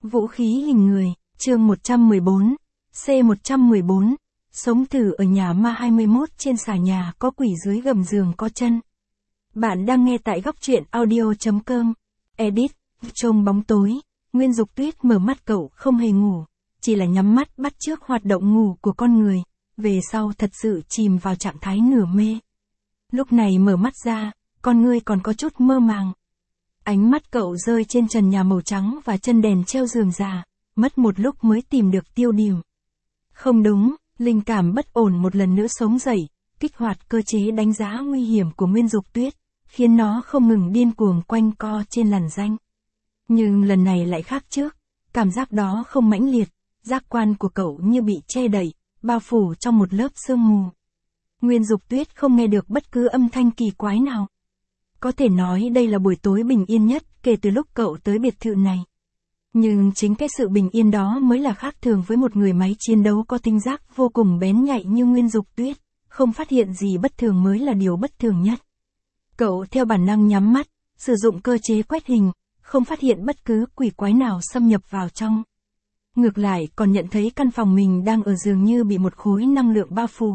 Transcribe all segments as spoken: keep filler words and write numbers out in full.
Vũ khí hình người, chương một trăm mười bốn, C một trăm mười bốn, sống thử ở nhà ma hai mươi mốt trên xà nhà có quỷ dưới gầm giường có chân. Bạn đang nghe tại góc truyện audio.com. Edit, trong bóng tối, Nguyên Dục Tuyết mở mắt cậu không hề ngủ, chỉ là nhắm mắt bắt chước hoạt động ngủ của con người, về sau thật sự chìm vào trạng thái nửa mê. Lúc này mở mắt ra, con ngươi còn có chút mơ màng. Ánh mắt cậu rơi trên trần nhà màu trắng và chân đèn treo giường già, mất một lúc mới tìm được tiêu điểm. Không đúng, linh cảm bất ổn một lần nữa sống dậy, kích hoạt cơ chế đánh giá nguy hiểm của Nguyên Dục Tuyết, khiến nó không ngừng điên cuồng quanh co trên làn danh. Nhưng lần này lại khác trước, cảm giác đó không mãnh liệt, giác quan của cậu như bị che đậy, bao phủ trong một lớp sương mù. Nguyên Dục Tuyết không nghe được bất cứ âm thanh kỳ quái nào. Có thể nói đây là buổi tối bình yên nhất kể từ lúc cậu tới biệt thự này. Nhưng chính cái sự bình yên đó mới là khác thường với một người máy chiến đấu có tinh giác vô cùng bén nhạy như Nguyên Dục Tuyết, không phát hiện gì bất thường mới là điều bất thường nhất. Cậu theo bản năng nhắm mắt, sử dụng cơ chế quét hình, không phát hiện bất cứ quỷ quái nào xâm nhập vào trong. Ngược lại còn nhận thấy căn phòng mình đang ở dường như bị một khối năng lượng bao phủ.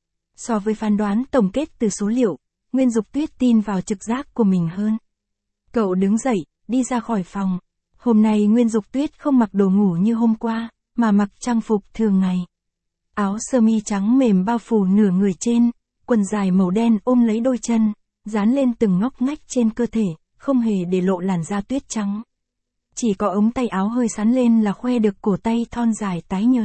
So với phán đoán tổng kết từ số liệu, Nguyên Dục Tuyết tin vào trực giác của mình hơn. Cậu đứng dậy, đi ra khỏi phòng. Hôm nay Nguyên Dục Tuyết không mặc đồ ngủ như hôm qua, mà mặc trang phục thường ngày. Áo sơ mi trắng mềm bao phủ nửa người trên, quần dài màu đen ôm lấy đôi chân, dán lên từng ngóc ngách trên cơ thể, không hề để lộ làn da tuyết trắng. Chỉ có ống tay áo hơi sắn lên là khoe được cổ tay thon dài tái nhợt.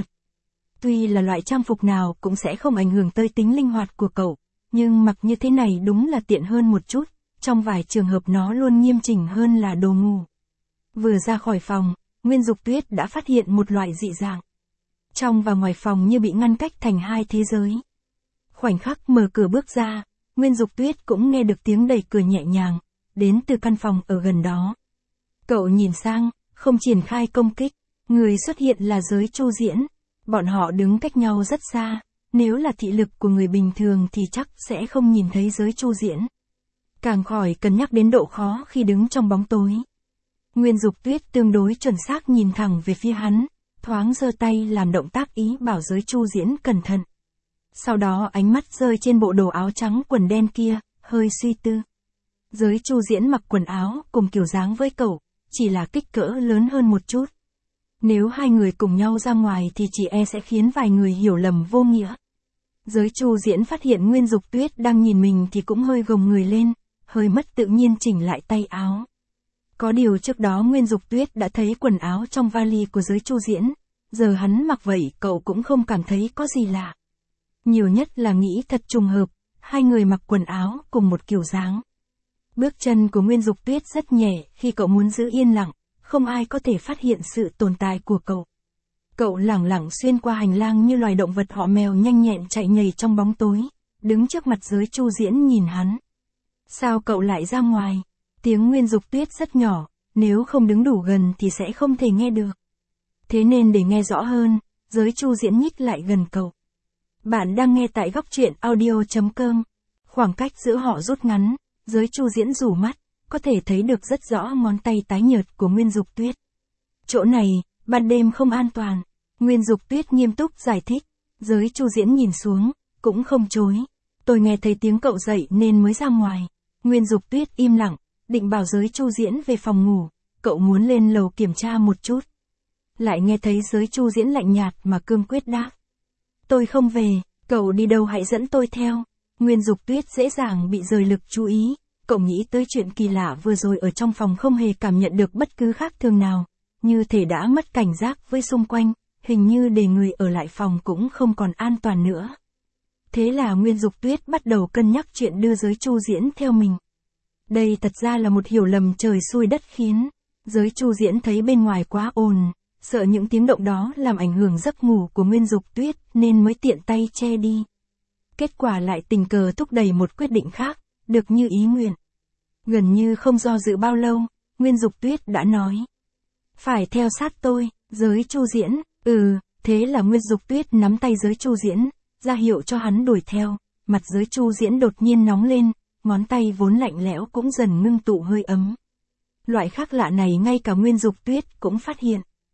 Tuy là loại trang phục nào cũng sẽ không ảnh hưởng tới tính linh hoạt của cậu, nhưng mặc như thế này đúng là tiện hơn một chút, trong vài trường hợp nó luôn nghiêm chỉnh hơn là đồ ngủ. Vừa ra khỏi phòng, Nguyên Dục Tuyết đã phát hiện một loại dị dạng. Trong và ngoài phòng như bị ngăn cách thành hai thế giới. Khoảnh khắc mở cửa bước ra, Nguyên Dục Tuyết cũng nghe được tiếng đẩy cửa nhẹ nhàng, đến từ căn phòng ở gần đó. Cậu nhìn sang, không triển khai công kích, người xuất hiện là Giới Chu Diễn. Bọn họ đứng cách nhau rất xa, nếu là thị lực của người bình thường thì chắc sẽ không nhìn thấy Giới Chu Diễn. Càng khỏi cân nhắc đến độ khó khi đứng trong bóng tối. Nguyên Dục Tuyết tương đối chuẩn xác nhìn thẳng về phía hắn, thoáng giơ tay làm động tác ý bảo Giới Chu Diễn cẩn thận. Sau đó ánh mắt rơi trên bộ đồ áo trắng quần đen kia, hơi suy tư. Giới Chu Diễn mặc quần áo cùng kiểu dáng với cậu, chỉ là kích cỡ lớn hơn một chút. Nếu hai người cùng nhau ra ngoài thì chỉ e sẽ khiến vài người hiểu lầm vô nghĩa. Giới Chu Diễn phát hiện Nguyên Dục Tuyết đang nhìn mình thì cũng hơi gồng người lên, hơi mất tự nhiên chỉnh lại tay áo. Có điều trước đó Nguyên Dục Tuyết đã thấy quần áo trong vali của Giới Chu Diễn, giờ hắn mặc vậy cậu cũng không cảm thấy có gì lạ. Nhiều nhất là nghĩ thật trùng hợp, hai người mặc quần áo cùng một kiểu dáng. Bước chân của Nguyên Dục Tuyết rất nhẹ khi cậu muốn giữ yên lặng, không ai có thể phát hiện sự tồn tại của cậu. Cậu lẳng lặng xuyên qua hành lang như loài động vật họ mèo nhanh nhẹn chạy nhảy trong bóng tối, đứng trước mặt Giới Chu Diễn nhìn hắn. Sao cậu lại ra ngoài? Tiếng Nguyên Dục Tuyết rất nhỏ, nếu không đứng đủ gần thì sẽ không thể nghe được. Thế nên để nghe rõ hơn, Giới Chu Diễn nhích lại gần cậu. Bạn đang nghe tại góc truyện audio.com. Khoảng cách giữa họ rút ngắn, Giới Chu Diễn rủ mắt, có thể thấy được rất rõ ngón tay tái nhợt của Nguyên Dục Tuyết. Chỗ này, ban đêm không an toàn. Nguyên Dục Tuyết nghiêm túc giải thích. Giới Chu Diễn nhìn xuống, cũng không chối. Tôi nghe thấy tiếng cậu dậy nên mới ra ngoài. Nguyên Dục Tuyết im lặng, định bảo Giới Chu Diễn về phòng ngủ. Cậu muốn lên lầu kiểm tra một chút. Lại nghe thấy Giới Chu Diễn lạnh nhạt mà cương quyết đáp. Tôi không về, cậu đi đâu hãy dẫn tôi theo. Nguyên Dục Tuyết dễ dàng bị rời lực chú ý. Cậu nghĩ tới chuyện kỳ lạ vừa rồi ở trong phòng không hề cảm nhận được bất cứ khác thường nào. Như thể đã mất cảnh giác với xung quanh, hình như để người ở lại phòng cũng không còn an toàn nữa. Thế là Nguyên Dục Tuyết bắt đầu cân nhắc chuyện đưa Giới Chu Diễn theo mình. Đây thật ra là một hiểu lầm trời xui đất khiến. Giới Chu Diễn thấy bên ngoài quá ồn, sợ những tiếng động đó làm ảnh hưởng giấc ngủ của Nguyên Dục Tuyết nên mới tiện tay che đi. Kết quả lại tình cờ thúc đẩy một quyết định khác, được như ý nguyện. Gần như không do dự bao lâu, Nguyên Dục Tuyết đã nói. Phải theo sát tôi, Giới Chu Diễn, ừ, thế là Nguyên Dục Tuyết nắm tay Giới Chu Diễn, ra hiệu cho hắn đuổi theo, mặt Giới Chu Diễn đột nhiên nóng lên, ngón tay vốn lạnh lẽo cũng dần ngưng tụ hơi ấm. Loại khác lạ này ngay cả Nguyên Dục Tuyết cũng phát hiện.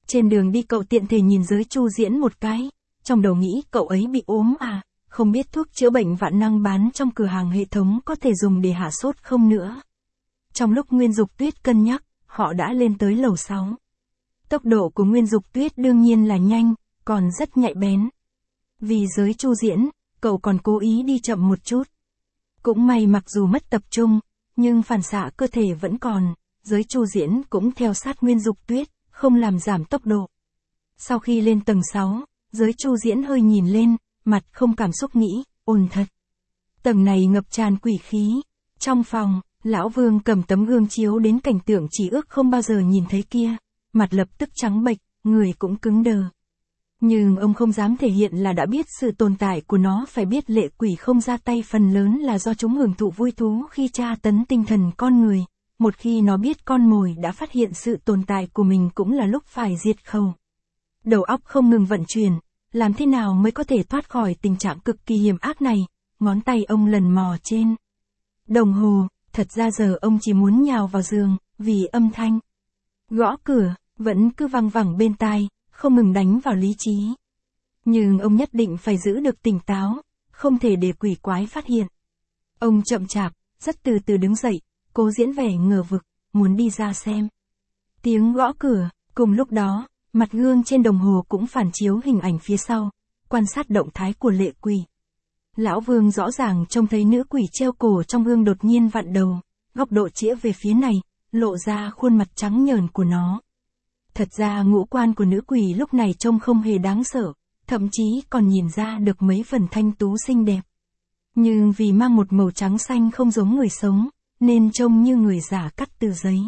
Trên đường đi cậu tiện thể nhìn Giới Chu Diễn một cái, trong đầu nghĩ cậu ấy bị ốm à, không biết thuốc chữa bệnh vạn năng bán trong cửa hàng hệ thống có thể dùng để hạ sốt không nữa. Trong lúc Nguyên Dục Tuyết cân nhắc, họ đã lên tới lầu sáu. Tốc độ của Nguyên Dục Tuyết đương nhiên là nhanh, còn rất nhạy bén. Vì Giới Chu Diễn, cậu còn cố ý đi chậm một chút. Cũng may mặc dù mất tập trung, nhưng phản xạ cơ thể vẫn còn, Giới Chu Diễn cũng theo sát Nguyên Dục Tuyết, không làm giảm tốc độ. Sau khi lên tầng sáu, Giới Chu Diễn hơi nhìn lên, mặt không cảm xúc nghĩ, ồn thật. Tầng này ngập tràn quỷ khí. Trong phòng, Lão Vương cầm tấm gương chiếu đến cảnh tượng chỉ ước không bao giờ nhìn thấy kia, mặt lập tức trắng bệch, người cũng cứng đờ. Nhưng ông không dám thể hiện là đã biết sự tồn tại của nó, phải biết lệ quỷ không ra tay phần lớn là do chúng hưởng thụ vui thú khi tra tấn tinh thần con người. Một khi nó biết con mồi đã phát hiện sự tồn tại của mình cũng là lúc phải diệt khẩu. Đầu óc không ngừng vận chuyển, làm thế nào mới có thể thoát khỏi tình trạng cực kỳ hiểm ác này, ngón tay ông lần mò trên đồng hồ, thật ra giờ ông chỉ muốn nhào vào giường, vì âm thanh gõ cửa, vẫn cứ văng vẳng bên tai, không ngừng đánh vào lý trí. Nhưng ông nhất định phải giữ được tỉnh táo, không thể để quỷ quái phát hiện. Ông chậm chạp, rất từ từ đứng dậy, cố diễn vẻ ngờ vực, muốn đi ra xem. Tiếng gõ cửa, cùng lúc đó, mặt gương trên đồng hồ cũng phản chiếu hình ảnh phía sau, quan sát động thái của lệ quỷ. Lão Vương rõ ràng trông thấy nữ quỷ treo cổ trong gương đột nhiên vặn đầu, góc độ chĩa về phía này, lộ ra khuôn mặt trắng nhờn của nó. Thật ra ngũ quan của nữ quỷ lúc này trông không hề đáng sợ, thậm chí còn nhìn ra được mấy phần thanh tú xinh đẹp. Nhưng vì mang một màu trắng xanh không giống người sống, nên trông như người giả cắt từ giấy.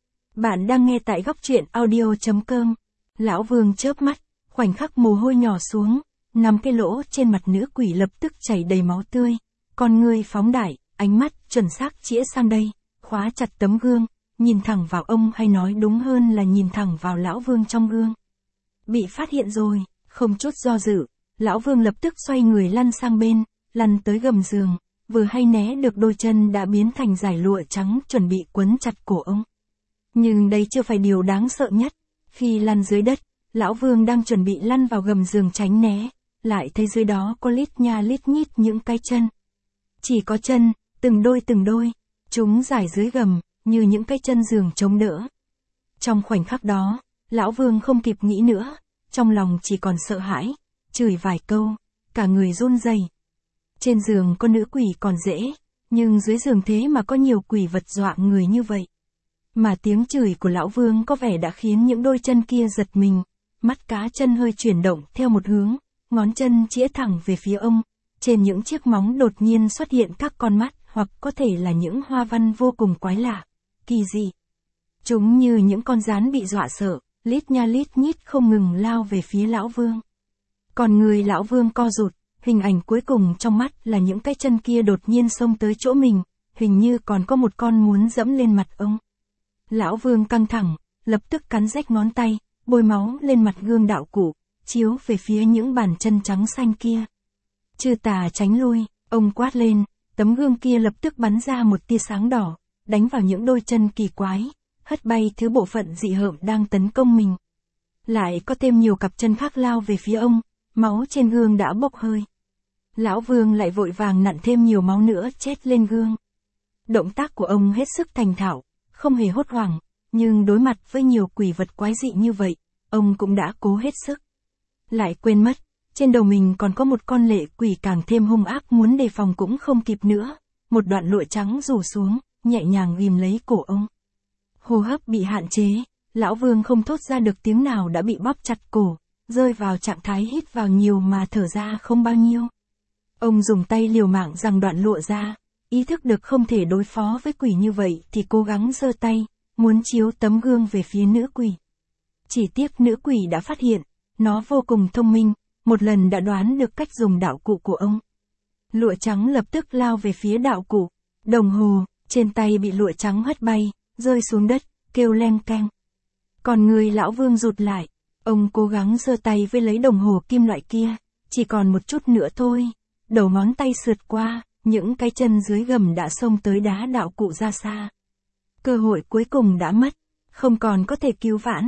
Bạn đang nghe tại góc truyện audio chấm com. Lão Vương chớp mắt, khoảnh khắc mồ hôi nhỏ xuống, năm cái lỗ trên mặt nữ quỷ lập tức chảy đầy máu tươi, con ngươi phóng đại, ánh mắt chuẩn xác chĩa sang đây, khóa chặt tấm gương, nhìn thẳng vào ông, hay nói đúng hơn là nhìn thẳng vào Lão Vương trong gương. Bị phát hiện rồi, không chút do dự, Lão Vương lập tức xoay người lăn sang bên, lăn tới gầm giường, vừa hay né được đôi chân đã biến thành dải lụa trắng chuẩn bị quấn chặt cổ ông. Nhưng đây chưa phải điều đáng sợ nhất. Khi lăn dưới đất, Lão Vương đang chuẩn bị lăn vào gầm giường tránh né, lại thấy dưới đó có lít nha lít nhít những cái chân. Chỉ có chân, từng đôi từng đôi, chúng rải dưới gầm, như những cái chân giường chống đỡ. Trong khoảnh khắc đó, Lão Vương không kịp nghĩ nữa, trong lòng chỉ còn sợ hãi, chửi vài câu, cả người run rẩy. Trên giường có nữ quỷ còn dễ, nhưng dưới giường thế mà có nhiều quỷ vật dọa người như vậy. Mà tiếng chửi của Lão Vương có vẻ đã khiến những đôi chân kia giật mình, mắt cá chân hơi chuyển động theo một hướng, ngón chân chĩa thẳng về phía ông, trên những chiếc móng đột nhiên xuất hiện các con mắt, hoặc có thể là những hoa văn vô cùng quái lạ, kỳ dị. Chúng như những con gián bị dọa sợ, lít nha lít nhít không ngừng lao về phía Lão Vương. Còn người Lão Vương co rụt, hình ảnh cuối cùng trong mắt là những cái chân kia đột nhiên xông tới chỗ mình, hình như còn có một con muốn dẫm lên mặt ông. Lão Vương căng thẳng, lập tức cắn rách ngón tay, bôi máu lên mặt gương đạo cụ, chiếu về phía những bàn chân trắng xanh kia. Chư tà tránh lui, ông quát lên, tấm gương kia lập tức bắn ra một tia sáng đỏ, đánh vào những đôi chân kỳ quái, hất bay thứ bộ phận dị hợm đang tấn công mình. Lại có thêm nhiều cặp chân khác lao về phía ông, máu trên gương đã bốc hơi. Lão Vương lại vội vàng nặn thêm nhiều máu nữa chét lên gương. Động tác của ông hết sức thành thạo, không hề hốt hoảng, nhưng đối mặt với nhiều quỷ vật quái dị như vậy, ông cũng đã cố hết sức. Lại quên mất, trên đầu mình còn có một con lệ quỷ càng thêm hung ác, muốn đề phòng cũng không kịp nữa. Một đoạn lụa trắng rủ xuống, nhẹ nhàng ghim lấy cổ ông. Hô hấp bị hạn chế, Lão Vương không thốt ra được tiếng nào đã bị bóp chặt cổ, rơi vào trạng thái hít vào nhiều mà thở ra không bao nhiêu. Ông dùng tay liều mạng giằng đoạn lụa ra, ý thức được không thể đối phó với quỷ như vậy thì cố gắng giơ tay, muốn chiếu tấm gương về phía nữ quỷ. Chỉ tiếc nữ quỷ đã phát hiện, nó vô cùng thông minh, một lần đã đoán được cách dùng đạo cụ của ông. Lụa trắng lập tức lao về phía đạo cụ, đồng hồ, trên tay bị lụa trắng hất bay, rơi xuống đất, kêu leng keng. Còn người Lão Vương rụt lại, ông cố gắng giơ tay với lấy đồng hồ kim loại kia, chỉ còn một chút nữa thôi, đầu ngón tay sượt qua, những cái chân dưới gầm đã xông tới đá đạo cụ ra xa. Cơ hội cuối cùng đã mất, không còn có thể cứu vãn,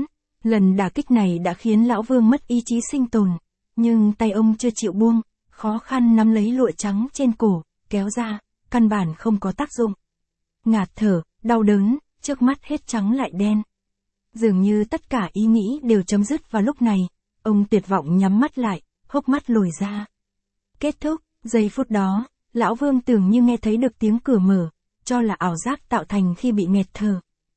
Lần đả kích này đã khiến lão Vương mất ý chí sinh tồn, nhưng tay ông chưa chịu buông, khó khăn nắm lấy lụa trắng trên cổ, kéo ra, căn bản không có tác dụng. Ngạt thở, đau đớn, trước mắt hết trắng lại đen. Dường như tất cả ý nghĩ đều chấm dứt vào lúc này, ông tuyệt vọng nhắm mắt lại, hốc mắt lồi ra. Kết thúc, giây phút đó, lão Vương tưởng như nghe thấy được tiếng cửa mở, cho là ảo giác tạo thành khi bị nghẹt thở.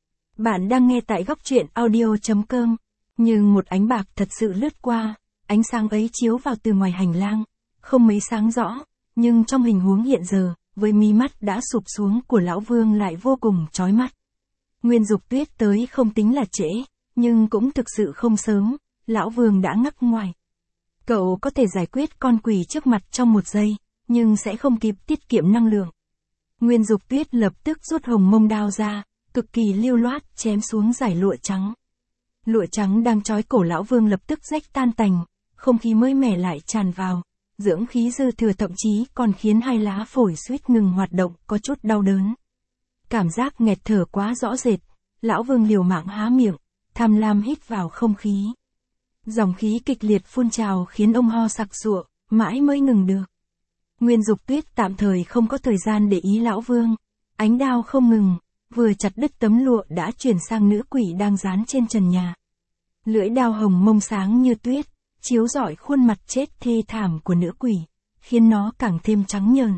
Bạn đang nghe tại góc truyện audio chấm com, nhưng một ánh bạc thật sự lướt qua, ánh sáng ấy chiếu vào từ ngoài hành lang, không mấy sáng rõ, nhưng trong hình huống hiện giờ, với mí mắt đã sụp xuống của lão Vương lại vô cùng chói mắt. Nguyên Dục Tuyết tới không tính là trễ, nhưng cũng thực sự không sớm, lão Vương đã ngắc ngoài. Cậu có thể giải quyết con quỷ trước mặt trong một giây, nhưng sẽ không kịp tiết kiệm năng lượng. Nguyên Dục Tuyết lập tức rút hồng mông đao ra, cực kỳ lưu loát chém xuống dải lụa trắng. Lụa trắng đang trói cổ lão Vương lập tức rách tan tành, không khí mới mẻ lại tràn vào, dưỡng khí dư thừa thậm chí còn khiến hai lá phổi suýt ngừng hoạt động, có chút đau đớn. Cảm giác nghẹt thở quá rõ rệt, lão Vương liều mạng há miệng, tham lam hít vào không khí. Dòng khí kịch liệt phun trào khiến ông ho sặc sụa, mãi mới ngừng được. Nguyên Dục Tuyết tạm thời không có thời gian để ý lão Vương, ánh đao không ngừng, vừa chặt đứt tấm lụa đã chuyển sang nữ quỷ đang dán trên trần nhà. Lưỡi đao hồng mông sáng như tuyết, chiếu rọi khuôn mặt chết thê thảm của nữ quỷ, khiến nó càng thêm trắng nhợn.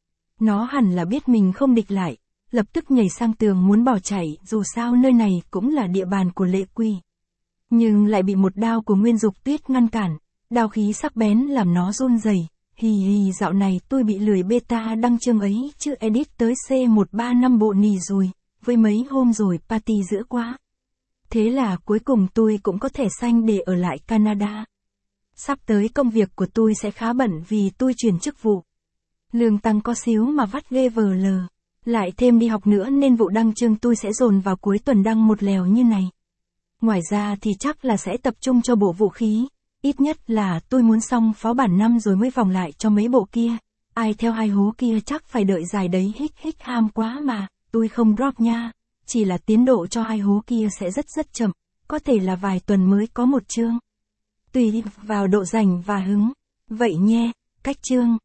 Nó hẳn là biết mình không địch lại, lập tức nhảy sang tường muốn bỏ chạy, dù sao nơi này cũng là địa bàn của lệ quỷ. Nhưng lại bị một đao của Nguyên Dục Tuyết ngăn cản, đao khí sắc bén làm nó run rẩy. Hì hì, dạo này tôi bị lười beta đăng chương ấy chứ edit tới C một ba năm bộ nì rồi, với mấy hôm rồi party dữ quá. Thế là cuối cùng tôi cũng có thẻ xanh để ở lại Canada. Sắp tới công việc của tôi sẽ khá bận vì tôi chuyển chức vụ. Lương tăng có xíu mà vắt ghê vờ lờ. Lại thêm đi học nữa nên vụ đăng chương tôi sẽ dồn vào cuối tuần đăng một lèo như này. Ngoài ra thì chắc là sẽ tập trung cho bộ vũ khí. Ít nhất là tôi muốn xong phó bản năm rồi mới vòng lại cho mấy bộ kia. Ai theo hai hố kia chắc phải đợi dài đấy, hích hích ham quá mà. Tôi không drop nha. Chỉ là tiến độ cho hai hố kia sẽ rất rất chậm. Có thể là vài tuần mới có một chương. Tùy vào độ rảnh và hứng. Vậy nhé, cách chương.